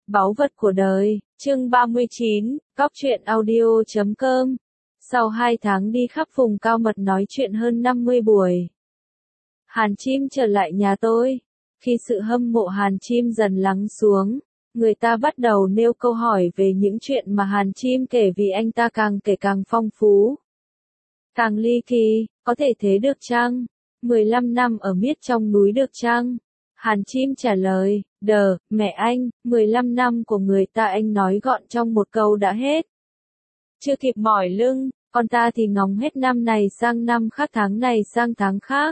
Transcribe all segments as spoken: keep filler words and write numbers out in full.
Báu vật của đời, chương ba mươi chín, Cóc truyện audio chấm com. Sau hai tháng đi khắp vùng cao mật nói chuyện hơn năm mươi buổi, Hàn Chim trở lại nhà tôi. Khi sự hâm mộ Hàn Chim dần lắng xuống, người ta bắt đầu nêu câu hỏi về những chuyện mà Hàn Chim kể vì anh ta càng kể càng phong phú, càng ly kỳ. Có thể thế được chăng? mười lăm năm ở miết trong núi được chăng? Hàn Chim trả lời, đờ, mẹ anh, mười lăm năm của người ta anh nói gọn trong một câu đã hết. Chưa kịp mỏi lưng, con ta thì ngóng hết năm này sang năm khác, tháng này sang tháng khác,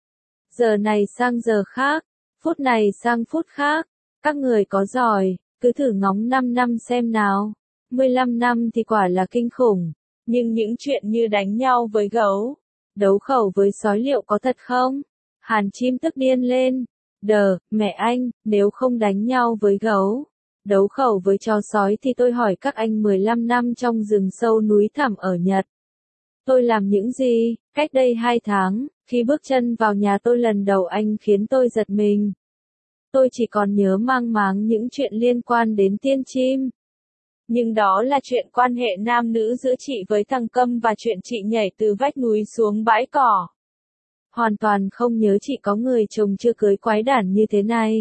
giờ này sang giờ khác, phút này sang phút khác. Các người có giỏi, cứ thử ngóng năm năm xem nào. mười lăm năm thì quả là kinh khủng, nhưng những chuyện như đánh nhau với gấu, đấu khẩu với sói liệu có thật không? Hàn Chim tức điên lên. Đờ, mẹ anh, nếu không đánh nhau với gấu, đấu khẩu với chó sói thì tôi hỏi các anh mười lăm năm trong rừng sâu núi thẳm ở Nhật, tôi làm những gì? Cách đây hai tháng, khi bước chân vào nhà tôi lần đầu anh khiến tôi giật mình. Tôi chỉ còn nhớ mang máng những chuyện liên quan đến tiên chim. Nhưng đó là chuyện quan hệ nam nữ giữa chị với thằng Câm và chuyện chị nhảy từ vách núi xuống bãi cỏ. Hoàn toàn không nhớ chị có người chồng chưa cưới quái đản như thế này.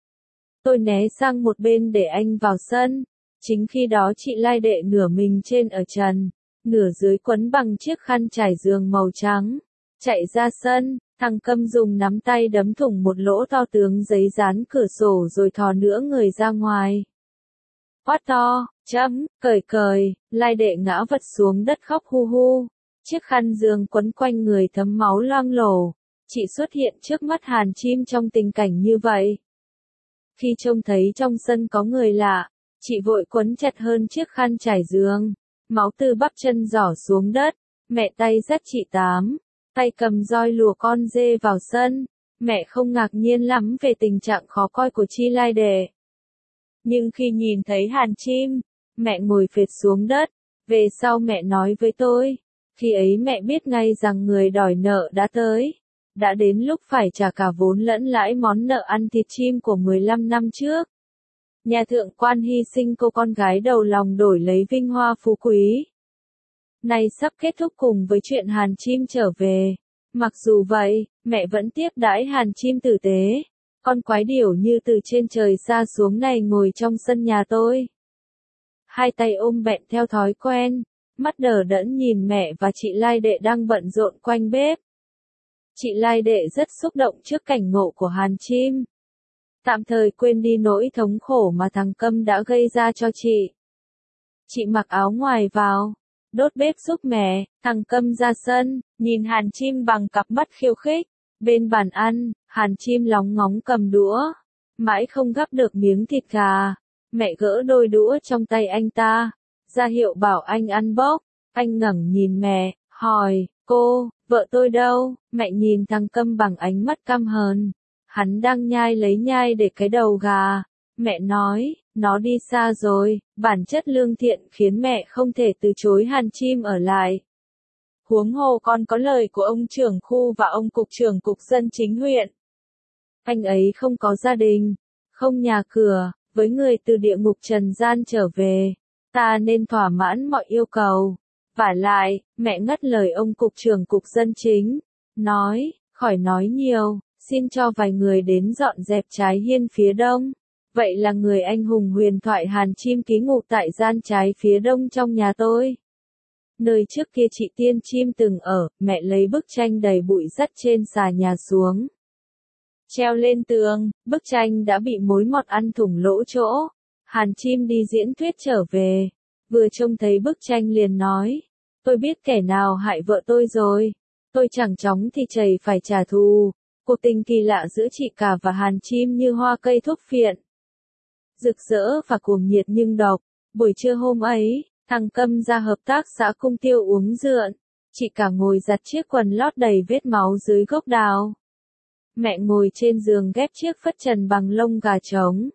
Tôi né sang một bên để anh vào sân. Chính khi đó chị Lai Đệ nửa mình trên ở trần, nửa dưới quấn bằng chiếc khăn trải giường màu trắng, chạy ra sân. Thằng Câm dùng nắm tay đấm thủng một lỗ to tướng giấy dán cửa sổ rồi thò nửa người ra ngoài. Quát to, chấm, cởi cởi, Lai Đệ ngã vật xuống đất khóc hu hu. Chiếc khăn giường quấn quanh người thấm máu loang lổ. Chị xuất hiện trước mắt Hàn Chim trong tình cảnh như vậy. Khi trông thấy trong sân có người lạ, chị vội quấn chặt hơn chiếc khăn trải giường. Máu từ bắp chân rỏ xuống đất. Mẹ tay dắt chị Tám, tay cầm roi lùa con dê vào sân. Mẹ không ngạc nhiên lắm về tình trạng khó coi của Chi Lai Đệ. Nhưng khi nhìn thấy Hàn Chim, mẹ ngồi phệt xuống đất. Về sau mẹ nói với tôi, khi ấy mẹ biết ngay rằng người đòi nợ đã tới. Đã đến lúc phải trả cả vốn lẫn lãi món nợ ăn thịt chim của mười lăm năm trước. Nhà thượng quan hy sinh cô con gái đầu lòng đổi lấy vinh hoa phú quý. Nay sắp kết thúc cùng với chuyện Hàn Chim trở về. Mặc dù vậy, mẹ vẫn tiếp đãi Hàn Chim tử tế. Con quái điểu như từ trên trời xa xuống này ngồi trong sân nhà tôi. Hai tay ôm bẹn theo thói quen, mắt đờ đẫn nhìn mẹ và chị Lai Đệ đang bận rộn quanh bếp. Chị Lai Đệ rất xúc động trước cảnh ngộ của Hàn Chim. Tạm thời quên đi nỗi thống khổ mà thằng Câm đã gây ra cho chị. Chị mặc áo ngoài vào, đốt bếp giúp mẹ. Thằng Câm ra sân, nhìn Hàn Chim bằng cặp mắt khiêu khích. Bên bàn ăn, Hàn Chim lóng ngóng cầm đũa, mãi không gắp được miếng thịt gà. Mẹ gỡ đôi đũa trong tay anh ta, ra hiệu bảo anh ăn bốc. Anh ngẩng nhìn mẹ, hỏi, cô, vợ tôi đâu? Mẹ nhìn thằng Câm bằng ánh mắt căm hờn. Hắn đang nhai lấy nhai để cái đầu gà. Mẹ nói, nó đi xa rồi. Bản chất lương thiện khiến mẹ không thể từ chối Hàn Chim ở lại. Huống hồ còn có lời của ông trưởng khu và ông cục trưởng cục dân chính huyện. Anh ấy không có gia đình, không nhà cửa. Với người từ địa ngục trần gian trở về, ta nên thỏa mãn mọi yêu cầu. Vả lại, mẹ ngắt lời ông cục trưởng cục dân chính, nói, khỏi nói nhiều, xin cho vài người đến dọn dẹp trái hiên phía đông. Vậy là người anh hùng huyền thoại Hàn Chim ký ngụ tại gian trái phía đông trong nhà tôi. Nơi trước kia chị Tiên Chim từng ở. Mẹ lấy bức tranh đầy bụi dắt trên xà nhà xuống, treo lên tường. Bức tranh đã bị mối mọt ăn thủng lỗ chỗ. Hàn Chim đi diễn thuyết trở về, vừa trông thấy bức tranh liền nói, tôi biết kẻ nào hại vợ tôi rồi. Tôi chẳng chóng thì chảy phải trả thù. Cuộc tình kỳ lạ giữa chị cả và Hàn Chim như hoa cây thuốc phiện, rực rỡ và cuồng nhiệt nhưng độc. Buổi trưa hôm ấy, thằng Câm ra hợp tác xã Cung Tiêu uống rượu. Chị cả ngồi giặt chiếc quần lót đầy vết máu dưới gốc đào. Mẹ ngồi trên giường ghép chiếc phất trần bằng lông gà trống.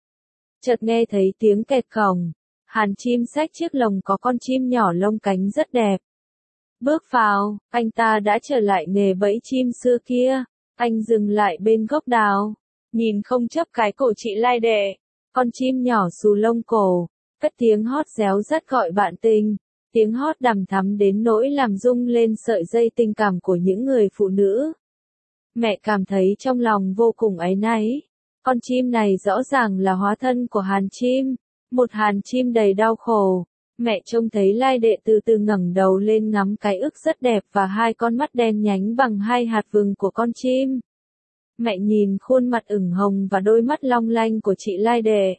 Chợt nghe thấy tiếng kẹt cổng. Hàn Chim xách chiếc lồng có con chim nhỏ lông cánh rất đẹp. Bước vào, anh ta đã trở lại nghề bẫy chim xưa kia. Anh dừng lại bên gốc đào, nhìn không chấp cái cổ chị Lai Đệ. Con chim nhỏ xù lông cổ, cất tiếng hót réo rắt gọi bạn tình. Tiếng hót đằm thắm đến nỗi làm rung lên sợi dây tình cảm của những người phụ nữ. Mẹ cảm thấy trong lòng vô cùng áy náy. Con chim này rõ ràng là hóa thân của Hàn chim, một Hàn chim đầy đau khổ. Mẹ trông thấy Lai Đệ từ từ ngẩng đầu lên ngắm cái ức rất đẹp và hai con mắt đen nhánh bằng hai hạt vừng của con chim. Mẹ nhìn khuôn mặt ửng hồng và đôi mắt long lanh của chị Lai Đệ.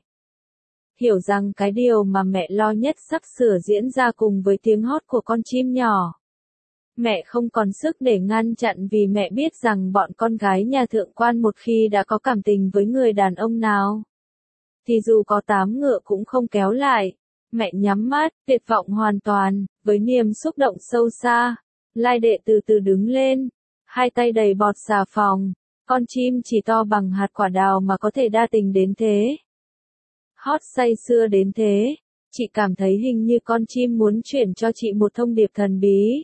Hiểu rằng cái điều mà mẹ lo nhất sắp sửa diễn ra cùng với tiếng hót của con chim nhỏ. Mẹ không còn sức để ngăn chặn vì mẹ biết rằng bọn con gái nhà thượng quan một khi đã có cảm tình với người đàn ông nào, thì dù có tám ngựa cũng không kéo lại. Mẹ nhắm mắt, tuyệt vọng hoàn toàn, với niềm xúc động sâu xa. Lai Đệ từ từ đứng lên, hai tay đầy bọt xà phòng. Con chim chỉ to bằng hạt quả đào mà có thể đa tình đến thế. Hót say sưa đến thế, chị cảm thấy hình như con chim muốn chuyển cho chị một thông điệp thần bí.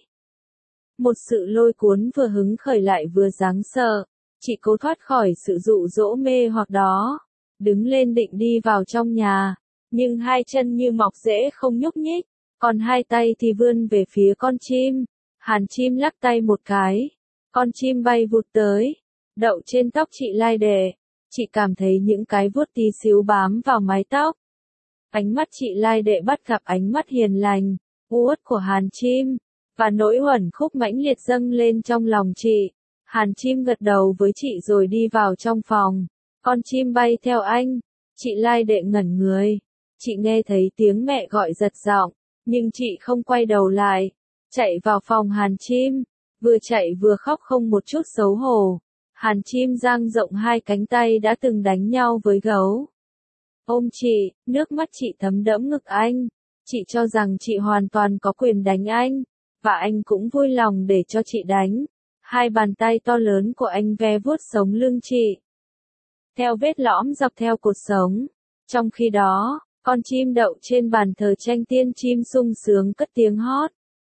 Một sự lôi cuốn vừa hứng khởi lại vừa đáng sợ. Chị cố thoát khỏi sự dụ dỗ mê hoặc đó, đứng lên định đi vào trong nhà, nhưng hai chân như mọc rễ không nhúc nhích, còn hai tay thì vươn về phía con chim. Hàn chim lắc tay một cái, con chim bay vụt tới, đậu trên tóc chị Lai Đệ. Chị cảm thấy những cái vuốt tí xíu bám vào mái tóc. Ánh mắt chị Lai Đệ bắt gặp ánh mắt hiền lành, uất của Hàn chim, và nỗi uẩn khúc mãnh liệt dâng lên trong lòng chị. Hàn chim gật đầu với chị rồi đi vào trong phòng. Con chim bay theo anh. Chị Lai Đệ ngẩn người. Chị nghe thấy tiếng mẹ gọi giật giọng, nhưng chị không quay đầu lại. Chạy vào phòng Hàn chim, vừa chạy vừa khóc không một chút xấu hổ. Hàn chim dang rộng hai cánh tay đã từng đánh nhau với gấu. Ôm chị, nước mắt chị thấm đẫm ngực anh. Chị cho rằng chị hoàn toàn có quyền đánh anh, và anh cũng vui lòng để cho chị đánh. Hai bàn tay to lớn của anh ve vuốt sống lưng chị, theo vết lõm dọc theo cột sống. Trong khi đó, con chim đậu trên bàn thờ tranh tiên chim sung sướng cất tiếng hót.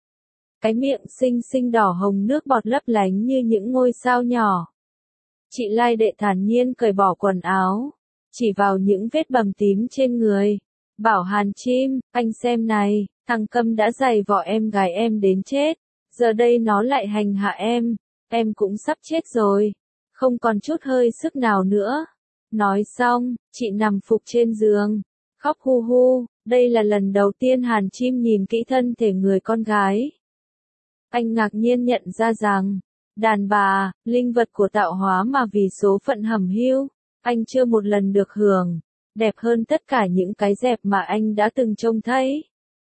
Cái miệng xinh xinh đỏ hồng nước bọt lấp lánh như những ngôi sao nhỏ. Chị Lai Đệ thản nhiên cởi bỏ quần áo, chỉ vào những vết bầm tím trên người. Bảo Hàn chim, anh xem này, thằng Câm đã giày vò em gái em đến chết. Giờ đây nó lại hành hạ em, em cũng sắp chết rồi. Không còn chút hơi sức nào nữa. Nói xong, chị nằm phục trên giường, khóc hu hu. Đây là lần đầu tiên Hàn chim nhìn kỹ thân thể người con gái. Anh ngạc nhiên nhận ra rằng, đàn bà, linh vật của tạo hóa mà vì số phận hẩm hiu, anh chưa một lần được hưởng, đẹp hơn tất cả những cái dẹp mà anh đã từng trông thấy.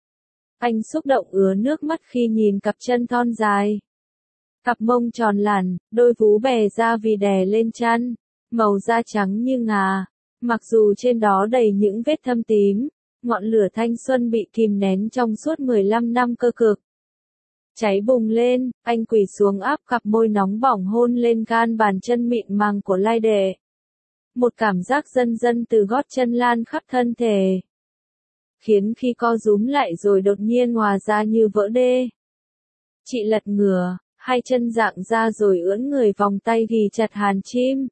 Anh xúc động ứa nước mắt khi nhìn cặp chân thon dài, cặp mông tròn lẳn, đôi vú bè ra vì đè lên chăn, màu da trắng như ngà, mặc dù trên đó đầy những vết thâm tím, ngọn lửa thanh xuân bị kìm nén trong suốt mười lăm năm cơ cực. Cháy bùng lên, anh quỳ xuống áp cặp môi nóng bỏng hôn lên gan bàn chân mịn màng của Lai Đệ. Một cảm giác dần dần từ gót chân lan khắp thân thể, khiến khi co rúm lại rồi đột nhiên hòa ra như vỡ đê. Chị lật ngửa, hai chân dạng ra rồi ưỡn người vòng tay ghì chặt Hàn chim.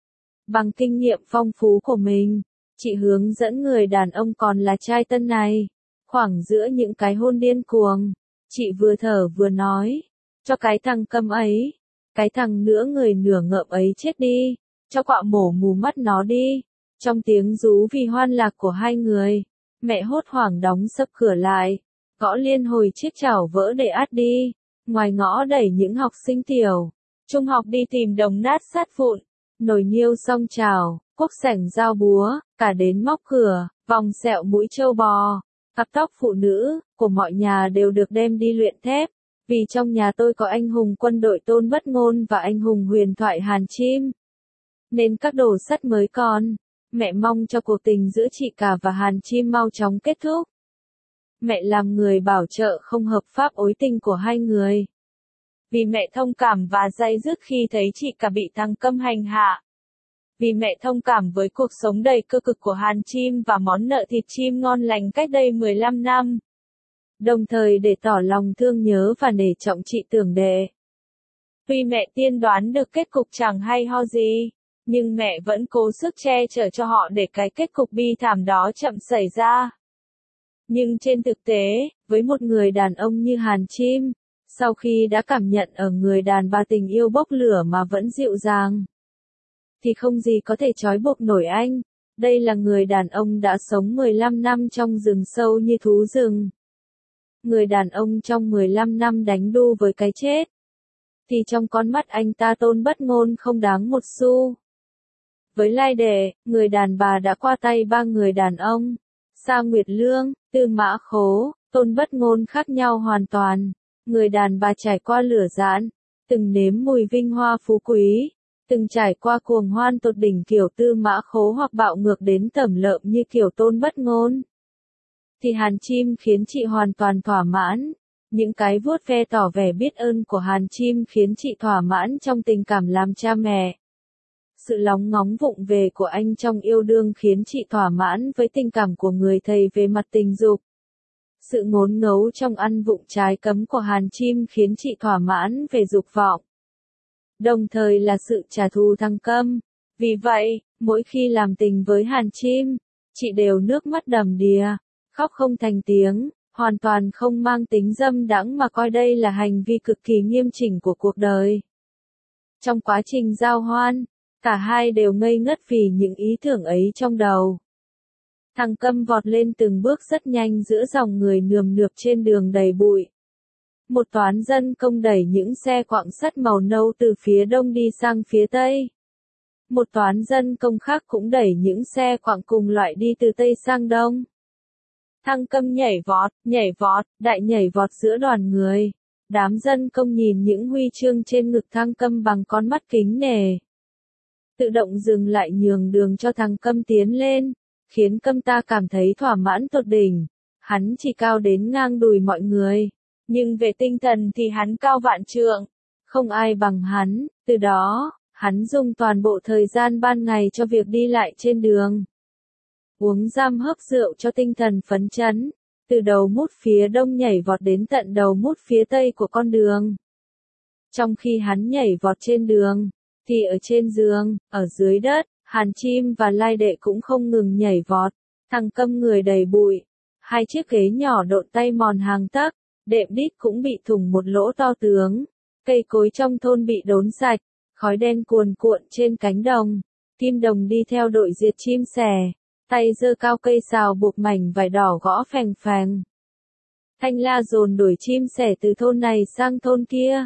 Bằng kinh nghiệm phong phú của mình, chị hướng dẫn người đàn ông còn là trai tân này, khoảng giữa những cái hôn điên cuồng. Chị vừa thở vừa nói, cho cái thằng Câm ấy, cái thằng nửa người nửa ngợm ấy chết đi, cho quạ mổ mù mắt nó đi. Trong tiếng rú vì hoan lạc của hai người, mẹ hốt hoảng đóng sập cửa lại, gõ liên hồi chiếc chảo vỡ để át đi. Ngoài ngõ đẩy những học sinh tiểu, trung học đi tìm đồng nát sát vụn, nồi niêu song chảo, cuốc sẻng dao búa, cả đến móc cửa, vòng sẹo mũi trâu bò. Cặp tóc phụ nữ của mọi nhà đều được đem đi luyện thép, vì trong nhà tôi có anh hùng quân đội Tôn Bất Ngôn và anh hùng huyền thoại Hàn chim, nên các đồ sắt mới còn. Mẹ mong cho cuộc tình giữa chị cả và Hàn chim mau chóng kết thúc. Mẹ làm người bảo trợ không hợp pháp ối tình của hai người, vì mẹ thông cảm và day dứt khi thấy chị cả bị thằng Câm hành hạ. Vì mẹ thông cảm với cuộc sống đầy cơ cực của Hàn chim và món nợ thịt chim ngon lành cách đây mười lăm năm. Đồng thời để tỏ lòng thương nhớ và nể trọng chị Tưởng Đệ. Tuy mẹ tiên đoán được kết cục chẳng hay ho gì, Nhưng mẹ vẫn cố sức che chở cho họ để cái kết cục bi thảm đó chậm xảy ra. Nhưng trên thực tế, với một người đàn ông như Hàn Chim, sau khi đã cảm nhận ở người đàn bà tình yêu bốc lửa mà vẫn dịu dàng, thì không gì có thể trói buộc nổi anh. Đây là người đàn ông đã sống mười lăm năm trong rừng sâu như thú rừng. Người đàn ông trong mười lăm năm đánh đu với cái chết. Thì trong con mắt anh ta Tôn Bất Ngôn không đáng một xu. Với Lai Đệ, người đàn bà đã qua tay ba người đàn ông. Sa Nguyệt Lương, Tư Mã Khố, Tôn Bất Ngôn khác nhau hoàn toàn. Người đàn bà trải qua lửa giãn, từng nếm mùi vinh hoa phú quý, từng trải qua cuồng hoan tột đỉnh kiểu Tư Mã Khố hoặc bạo ngược đến tẩm lợm như kiểu Tôn Bất Ngôn. Thì Hàn Chim khiến chị hoàn toàn thỏa mãn. Những cái vuốt ve tỏ vẻ biết ơn của Hàn Chim khiến chị thỏa mãn trong tình cảm làm cha mẹ. Sự lóng ngóng vụng về của anh trong yêu đương khiến chị thỏa mãn với tình cảm của người thầy về mặt tình dục. Sự ngốn ngấu trong ăn vụng trái cấm của Hàn Chim khiến chị thỏa mãn về dục vọng. Đồng thời là sự trả thù Thăng Câm. Vì vậy, mỗi khi làm tình với Hàn Chim, chị đều nước mắt đầm đìa, khóc không thành tiếng, hoàn toàn không mang tính dâm đãng mà coi đây là hành vi cực kỳ nghiêm chỉnh của cuộc đời. Trong quá trình giao hoan, cả hai đều ngây ngất vì những ý tưởng ấy trong đầu. Thằng Câm vọt lên từng bước rất nhanh giữa dòng người nườm nượp trên đường đầy bụi. Một toán dân công đẩy những xe quặng sắt màu nâu từ phía đông đi sang phía tây. Một toán dân công khác cũng đẩy những xe quặng cùng loại đi từ tây sang đông. Thăng Câm nhảy vọt, nhảy vọt, đại nhảy vọt giữa đoàn người. Đám dân công nhìn những huy chương trên ngực Thăng Câm bằng con mắt kính nể. Tự động dừng lại nhường đường cho thằng Câm tiến lên, khiến Câm ta cảm thấy thỏa mãn tột đỉnh. Hắn chỉ cao đến ngang đùi mọi người, nhưng về tinh thần thì hắn cao vạn trượng, không ai bằng hắn. Từ đó, hắn dùng toàn bộ thời gian ban ngày cho việc đi lại trên đường. Uống giam hớp rượu cho tinh thần phấn chấn, từ đầu mút phía đông nhảy vọt đến tận đầu mút phía tây của con đường. Trong khi hắn nhảy vọt trên đường, thì ở trên giường, ở dưới đất, Hàn Chim và Lai Đệ cũng không ngừng nhảy vọt. Thằng Câm người đầy bụi, hai chiếc ghế nhỏ độn tay mòn hàng tấc, đệm đít cũng bị thủng một lỗ to tướng, cây cối trong thôn bị đốn sạch, khói đen cuồn cuộn trên cánh đồng. Kim Đồng đi theo đội diệt chim sẻ, tay giơ cao cây sào buộc mảnh vải đỏ gõ phèng phèng. Thanh La dồn đuổi chim sẻ từ thôn này sang thôn kia,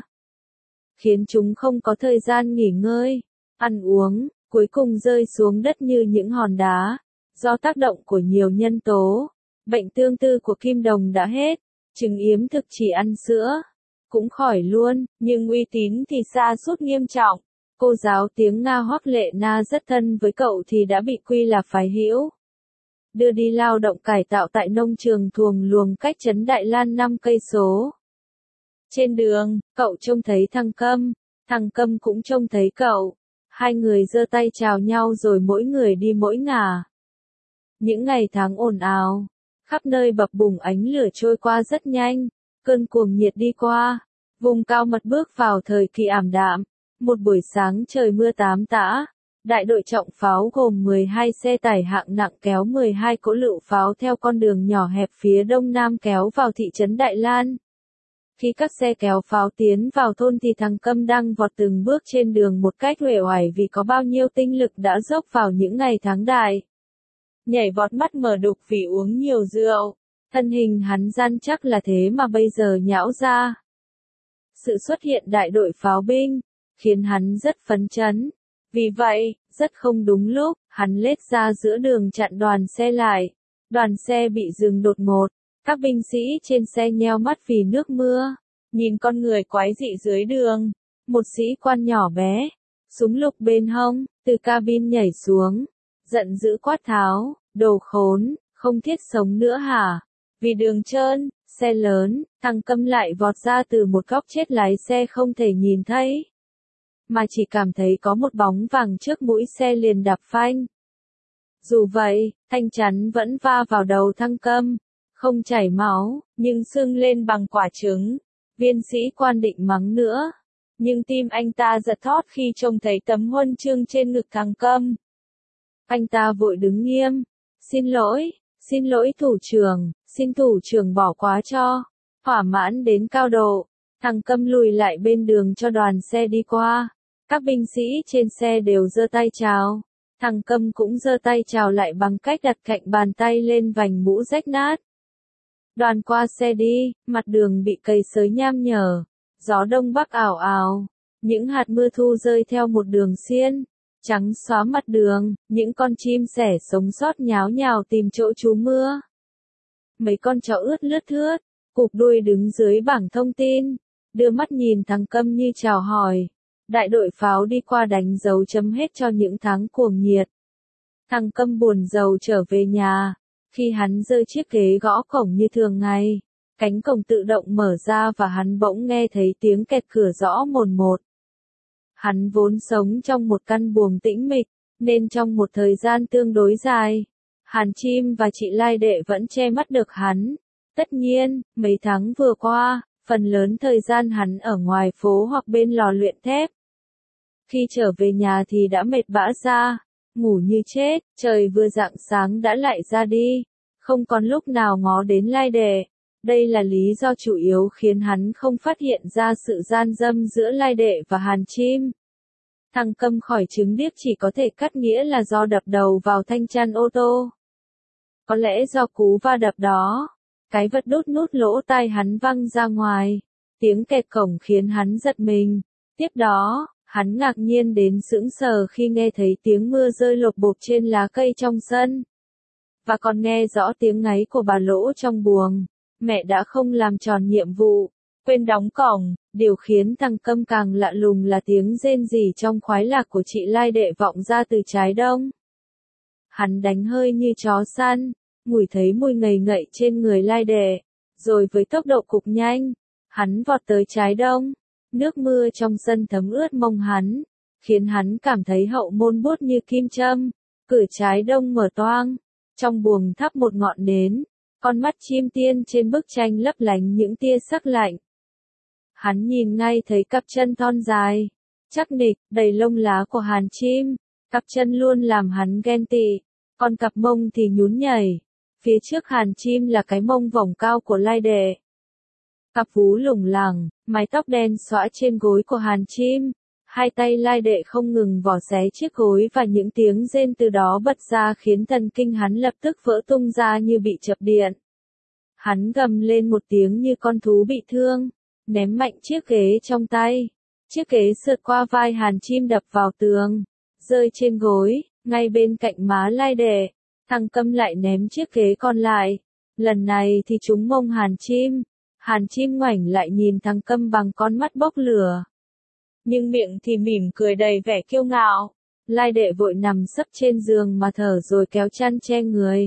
khiến chúng không có thời gian nghỉ ngơi, ăn uống, cuối cùng rơi xuống đất như những hòn đá. Do tác động của nhiều nhân tố, bệnh tương tư của Kim Đồng đã hết, trứng yếm thực chỉ ăn sữa, cũng khỏi luôn, nhưng uy tín thì sa sút nghiêm trọng. Cô giáo tiếng Nga Hoắc Lệ Na rất thân với cậu thì đã bị quy là phái hữu. Đưa đi lao động cải tạo tại nông trường Thuồng Luồng cách trấn Đại Lan năm cây số. Trên đường, cậu trông thấy thằng Câm, thằng Câm cũng trông thấy cậu. Hai người giơ tay chào nhau rồi mỗi người đi mỗi ngả. Những ngày tháng ồn ào, khắp nơi bập bùng ánh lửa trôi qua rất nhanh, cơn cuồng nhiệt đi qua, vùng cao mật bước vào thời kỳ ảm đạm. Một buổi sáng trời mưa tám tã, đại đội trọng pháo gồm mười hai xe tải hạng nặng kéo mười hai cỗ lựu pháo theo con đường nhỏ hẹp phía đông nam kéo vào thị trấn Đại Lan. Khi các xe kéo pháo tiến vào thôn thì thằng Câm đang vọt từng bước trên đường một cách uể oải vì có bao nhiêu tinh lực đã dốc vào những ngày tháng đại. Nhảy vọt mắt mở đục vì uống nhiều rượu, thân hình hắn rắn chắc là thế mà bây giờ nhão ra. Sự xuất hiện đại đội pháo binh khiến hắn rất phấn chấn. Vì vậy, rất không đúng lúc, hắn lết ra giữa đường chặn đoàn xe lại. Đoàn xe bị dừng đột ngột. Các binh sĩ trên xe nheo mắt vì nước mưa, nhìn con người quái dị dưới đường. Một sĩ quan nhỏ bé, súng lục bên hông, từ cabin nhảy xuống, giận dữ quát tháo, đồ khốn, không thiết sống nữa hả? Vì đường trơn, xe lớn, thằng Câm lại vọt ra từ một góc chết lái xe không thể nhìn thấy, mà chỉ cảm thấy có một bóng vàng trước mũi xe liền đạp phanh. Dù vậy, thanh chắn vẫn va vào đầu thằng Câm, không chảy máu, nhưng sưng lên bằng quả trứng. Viên sĩ quan định mắng nữa, Nhưng tim anh ta giật thót khi trông thấy tấm huân chương trên ngực thằng Câm. Anh ta vội đứng nghiêm. Xin lỗi, xin lỗi thủ trưởng, xin thủ trưởng bỏ qua cho. Thỏa mãn đến cao độ, thằng Câm lùi lại bên đường cho đoàn xe đi qua. Các binh sĩ trên xe đều giơ tay chào. Thằng Câm cũng giơ tay chào lại bằng cách đặt cạnh bàn tay lên vành mũ rách nát. Đoàn qua xe đi, mặt đường bị cây sới nham nhở, gió đông bắc ảo ảo, những hạt mưa thu rơi theo một đường xiên, trắng xóa mặt đường, những con chim sẻ sống sót nháo nhào tìm chỗ trú mưa. Mấy con chó ướt lướt thướt, cụp đuôi đứng dưới bảng thông tin, đưa mắt nhìn thằng Câm như chào hỏi. Đại đội pháo đi qua đánh dấu chấm hết cho những tháng cuồng nhiệt. Thằng Câm buồn rầu trở về nhà. Khi hắn giơ chiếc ghế gõ cổng như thường ngày, cánh cổng tự động mở ra và hắn bỗng nghe thấy tiếng kẹt cửa rõ mồn một. Hắn vốn sống trong một căn buồng tĩnh mịch, nên trong một thời gian tương đối dài, Hàn Chim và chị Lai Đệ vẫn che mắt được hắn. Tất nhiên, mấy tháng vừa qua, phần lớn thời gian hắn ở ngoài phố hoặc bên lò luyện thép. Khi trở về nhà thì đã mệt bã ra, ngủ như chết, trời vừa rạng sáng đã lại ra đi, không còn lúc nào ngó đến Lai Đệ. Đây là lý do chủ yếu khiến hắn không phát hiện ra sự gian dâm giữa Lai Đệ và Hàn Chim. Thằng Câm khỏi trứng điếc chỉ có thể cắt nghĩa là do đập đầu vào thanh chăn ô tô. Có lẽ do cú va đập đó, cái vật đút nút lỗ tai hắn văng ra ngoài, tiếng kẹt cổng khiến hắn giật mình. Tiếp đó, hắn ngạc nhiên đến sững sờ khi nghe thấy tiếng mưa rơi lộp bộp trên lá cây trong sân. Và còn nghe rõ tiếng ngáy của bà Lỗ trong buồng. Mẹ đã không làm tròn nhiệm vụ, quên đóng cổng. Điều khiến thằng Câm càng lạ lùng là tiếng rên rỉ trong khoái lạc của chị Lai Đệ vọng ra từ trái đông. Hắn đánh hơi như chó săn, ngửi thấy mùi ngầy ngậy trên người Lai Đệ, rồi với tốc độ cực nhanh, hắn vọt tới trái đông. Nước mưa trong sân thấm ướt mông hắn, khiến hắn cảm thấy hậu môn buốt như kim châm. Cửa trái đông mở toang, trong buồng thắp một ngọn nến, con mắt chim tiên trên bức tranh lấp lánh những tia sắc lạnh. Hắn nhìn ngay thấy cặp chân thon dài, chắc nịch, đầy lông lá của Hàn Chim. Cặp chân luôn làm hắn ghen tị, còn cặp mông thì nhún nhảy. Phía trước Hàn Chim là cái mông vòng cao của Lai Đệ. Cặp vú lủng lẳng, mái tóc đen xõa trên gối của Hàn Chim. Hai tay Lai Đệ không ngừng vò xé chiếc gối và những tiếng rên từ đó bật ra khiến thần kinh hắn lập tức vỡ tung ra như bị chập điện. Hắn gầm lên một tiếng như con thú bị thương, ném mạnh chiếc ghế trong tay. Chiếc ghế sượt qua vai Hàn Chim đập vào tường, rơi trên gối, ngay bên cạnh má Lai Đệ. Thằng Câm lại ném chiếc ghế còn lại. Lần này thì trúng mông Hàn Chim. Hàn Chim ngoảnh lại nhìn thằng Câm bằng con mắt bốc lửa. Nhưng miệng thì mỉm cười đầy vẻ kiêu ngạo. Lai Đệ vội nằm sấp trên giường mà thở rồi kéo chăn che người.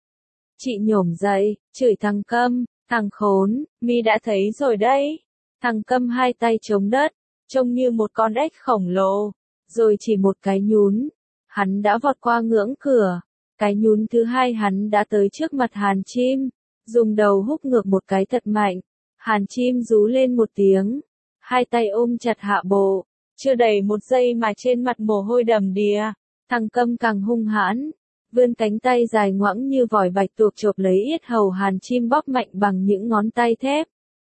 Chị nhổm dậy, chửi thằng Câm, thằng khốn, mi đã thấy rồi đấy. Thằng Câm hai tay chống đất, trông như một con ếch khổng lồ, rồi chỉ một cái nhún. Hắn đã vọt qua ngưỡng cửa. Cái nhún thứ hai hắn đã tới trước mặt Hàn Chim, dùng đầu húc ngược một cái thật mạnh. Hàn Chim rú lên một tiếng, hai tay ôm chặt hạ bộ. Chưa đầy một giây mà trên mặt mồ hôi đầm đìa. Thằng Câm càng hung hãn, vươn cánh tay dài ngoẵng như vòi bạch tuộc chộp lấy yết hầu Hàn Chim bóp mạnh bằng những ngón tay thép.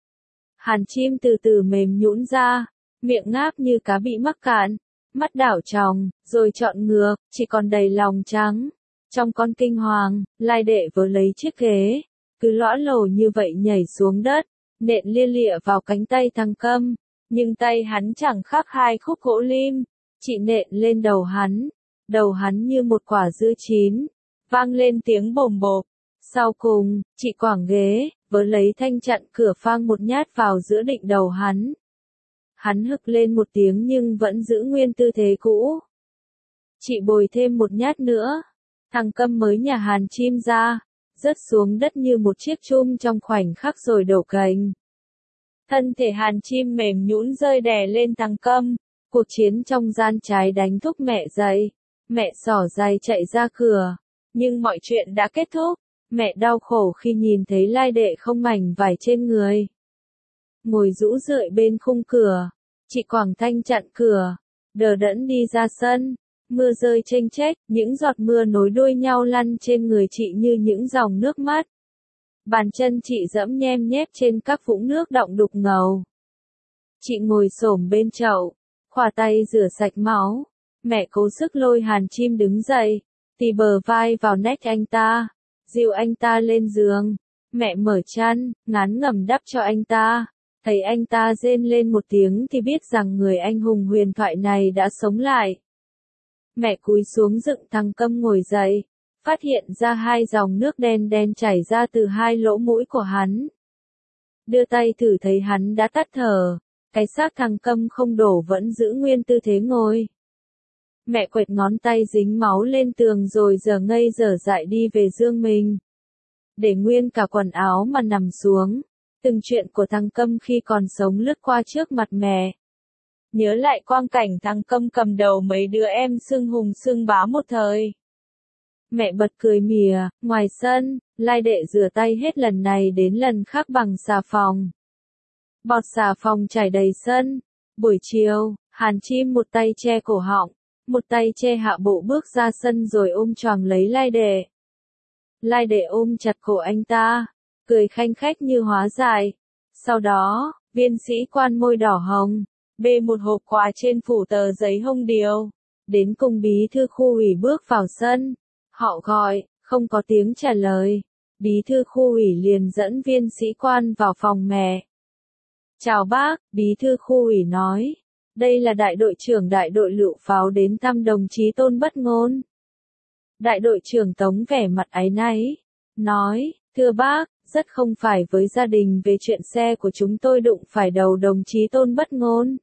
Hàn Chim từ từ mềm nhũn ra, miệng ngáp như cá bị mắc cạn, mắt đảo tròng, rồi trọn ngược, chỉ còn đầy lòng trắng. Trong con kinh hoàng, Lai Đệ vớ lấy chiếc ghế, cứ lõa lồ như vậy nhảy xuống đất, nện lia lịa vào cánh tay thằng Câm. Nhưng tay hắn chẳng khác hai khúc gỗ lim, chị nện lên đầu hắn, đầu hắn như một quả dưa chín, vang lên tiếng bồm bộp. Sau cùng, chị quảng ghế, vớ lấy thanh chặn cửa phang một nhát vào giữa định đầu hắn. Hắn hực lên một tiếng nhưng vẫn giữ nguyên tư thế cũ. Chị bồi thêm một nhát nữa. Thằng Câm mới nhả Hàn Chim ra, rớt xuống đất như một chiếc chum trong khoảnh khắc rồi đổ cành. Thân thể Hàn Chim mềm nhũn rơi đè lên thằng Câm. Cuộc chiến trong gian trái đánh thúc mẹ dậy. Mẹ xỏ giày chạy ra cửa. Nhưng mọi chuyện đã kết thúc. Mẹ đau khổ khi nhìn thấy Lai Đệ không mảnh vải trên người. Ngồi rũ rượi bên khung cửa. Chị Quảng Thanh chặn cửa, đờ đẫn đi ra sân. Mưa rơi chênh chếch, những giọt mưa nối đuôi nhau lăn trên người chị như những dòng nước mắt. Bàn chân chị dẫm nhem nhép trên các vũng nước đọng đục ngầu. Chị ngồi xổm bên chậu, khỏa tay rửa sạch máu. Mẹ cố sức lôi Hàn Chim đứng dậy, tì bờ vai vào nách anh ta, dìu anh ta lên giường. Mẹ mở chăn, ngán ngẩm đắp cho anh ta. Thấy anh ta rên lên một tiếng thì biết rằng người anh hùng huyền thoại này đã sống lại. Mẹ cúi xuống dựng thằng Câm ngồi dậy, phát hiện ra hai dòng nước đen đen chảy ra từ hai lỗ mũi của hắn. Đưa tay thử thấy hắn đã tắt thở, cái xác thằng Câm không đổ vẫn giữ nguyên tư thế ngồi. Mẹ quệt ngón tay dính máu lên tường rồi giờ ngây dở dại đi về giường mình. Để nguyên cả quần áo mà nằm xuống, từng chuyện của thằng Câm khi còn sống lướt qua trước mặt mẹ. Nhớ lại quang cảnh thằng Câm cầm đầu mấy đứa em xưng hùng xưng bá một thời. Mẹ bật cười mỉa, ngoài sân, Lai Đệ rửa tay hết lần này đến lần khác bằng xà phòng. Bọt xà phòng chảy đầy sân. Buổi chiều, Hàn Chim một tay che cổ họng, một tay che hạ bộ bước ra sân rồi ôm choàng lấy Lai Đệ. Lai Đệ ôm chặt cổ anh ta, cười khanh khách như hóa giải. Sau đó, viên sĩ quan môi đỏ hồng, bê một hộp quà trên phủ tờ giấy hông điếu, đến cùng bí thư khu ủy bước vào sân. Họ gọi, không có tiếng trả lời. Bí thư khu ủy liền dẫn viên sĩ quan vào phòng mẹ. Chào bác, bí thư khu ủy nói. Đây là đại đội trưởng đại đội Lựu Pháo đến thăm đồng chí Tôn Bất Ngôn. Đại đội trưởng Tống vẻ mặt áy náy, nói, thưa bác, rất không phải với gia đình về chuyện xe của chúng tôi đụng phải đầu đồng chí Tôn Bất Ngôn.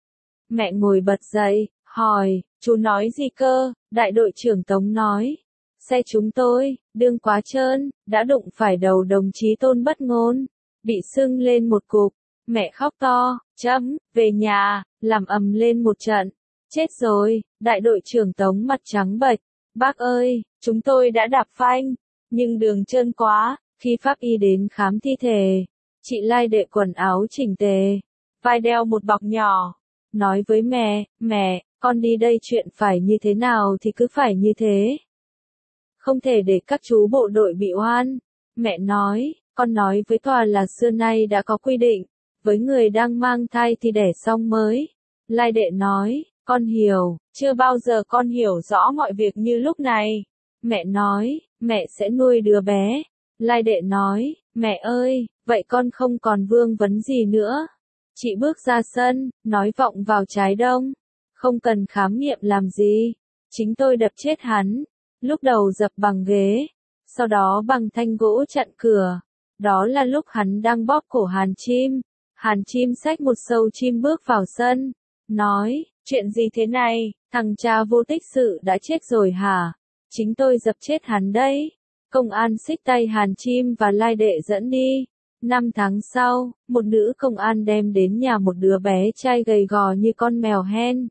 Mẹ ngồi bật dậy, hỏi, chú nói gì cơ? Đại đội trưởng Tống nói, xe chúng tôi, đường quá trơn, đã đụng phải đầu đồng chí Tôn Bất Ngôn, bị sưng lên một cục. Mẹ khóc to, chấm, về nhà, làm ầm lên một trận. Chết rồi, đại đội trưởng Tống mặt trắng bệch. Bác ơi, chúng tôi đã đạp phanh, nhưng đường trơn quá. Khi pháp y đến khám thi thể, chị Lai Đệ quần áo chỉnh tề, vai đeo một bọc nhỏ, nói với mẹ, mẹ, con đi đây chuyện phải như thế nào thì cứ phải như thế. Không thể để các chú bộ đội bị oan. Mẹ nói, con nói với tòa là xưa nay đã có quy định, với người đang mang thai thì đẻ xong mới. Lai Đệ nói, con hiểu, chưa bao giờ con hiểu rõ mọi việc như lúc này. Mẹ nói, mẹ sẽ nuôi đứa bé. Lai Đệ nói, mẹ ơi, vậy con không còn vương vấn gì nữa. Chị bước ra sân, nói vọng vào trái đông. Không cần khám nghiệm làm gì. Chính tôi đập chết hắn. Lúc đầu dập bằng ghế, sau đó bằng thanh gỗ chặn cửa. Đó là lúc hắn đang bóp cổ Hàn Chim. Hàn Chim xách một sâu chim bước vào sân, nói, chuyện gì thế này, thằng cha vô tích sự đã chết rồi hả? Chính tôi dập chết hắn đấy. Công an xích tay Hàn Chim và Lai Đệ dẫn đi. Năm tháng sau, một nữ công an đem đến nhà một đứa bé trai gầy gò như con mèo hen.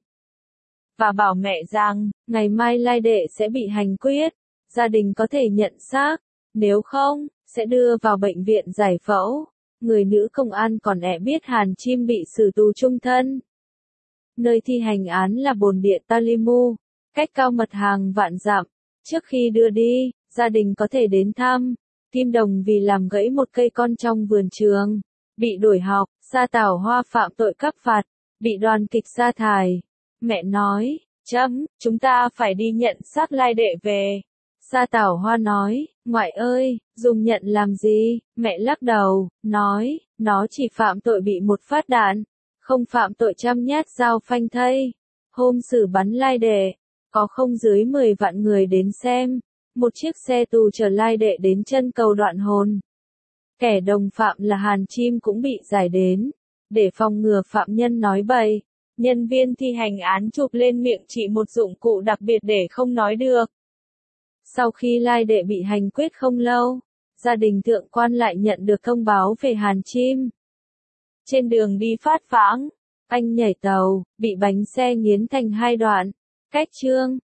Và bảo mẹ rằng, ngày mai Lai Đệ sẽ bị hành quyết, gia đình có thể nhận xác, nếu không, sẽ đưa vào bệnh viện giải phẫu. Người nữ công an còn ẹ biết Hàn Chim bị xử tù trung thân. Nơi thi hành án là bồn địa Talimu, cách Cao Mật hàng vạn dặm. Trước khi đưa đi, gia đình có thể đến thăm. Kim Đồng vì làm gãy một cây con trong vườn trường, bị đuổi học. Sa Tảo Hoa phạm tội cắp phạt, bị đoàn kịch sa thải. Mẹ nói, chấm, chúng ta phải đi nhận xác Lai Đệ về. Sa Tảo Hoa nói, ngoại ơi, dùng nhận làm gì? Mẹ lắc đầu, nói, nó chỉ phạm tội bị một phát đạn, không phạm tội trăm nhát dao phanh thây. Hôm xử bắn Lai Đệ, có không dưới mười vạn người đến xem. Một chiếc xe tù chở Lai Đệ đến chân cầu Đoạn Hồn. Kẻ đồng phạm là Hàn Chim cũng bị giải đến. Để phòng ngừa phạm nhân nói bậy, nhân viên thi hành án chụp lên miệng chị một dụng cụ đặc biệt để không nói được. Sau khi Lai Đệ bị hành quyết không lâu, gia đình thượng quan lại nhận được thông báo về Hàn Chim. Trên đường đi phát phãng, anh nhảy tàu, bị bánh xe nghiến thành hai đoạn. Cách chương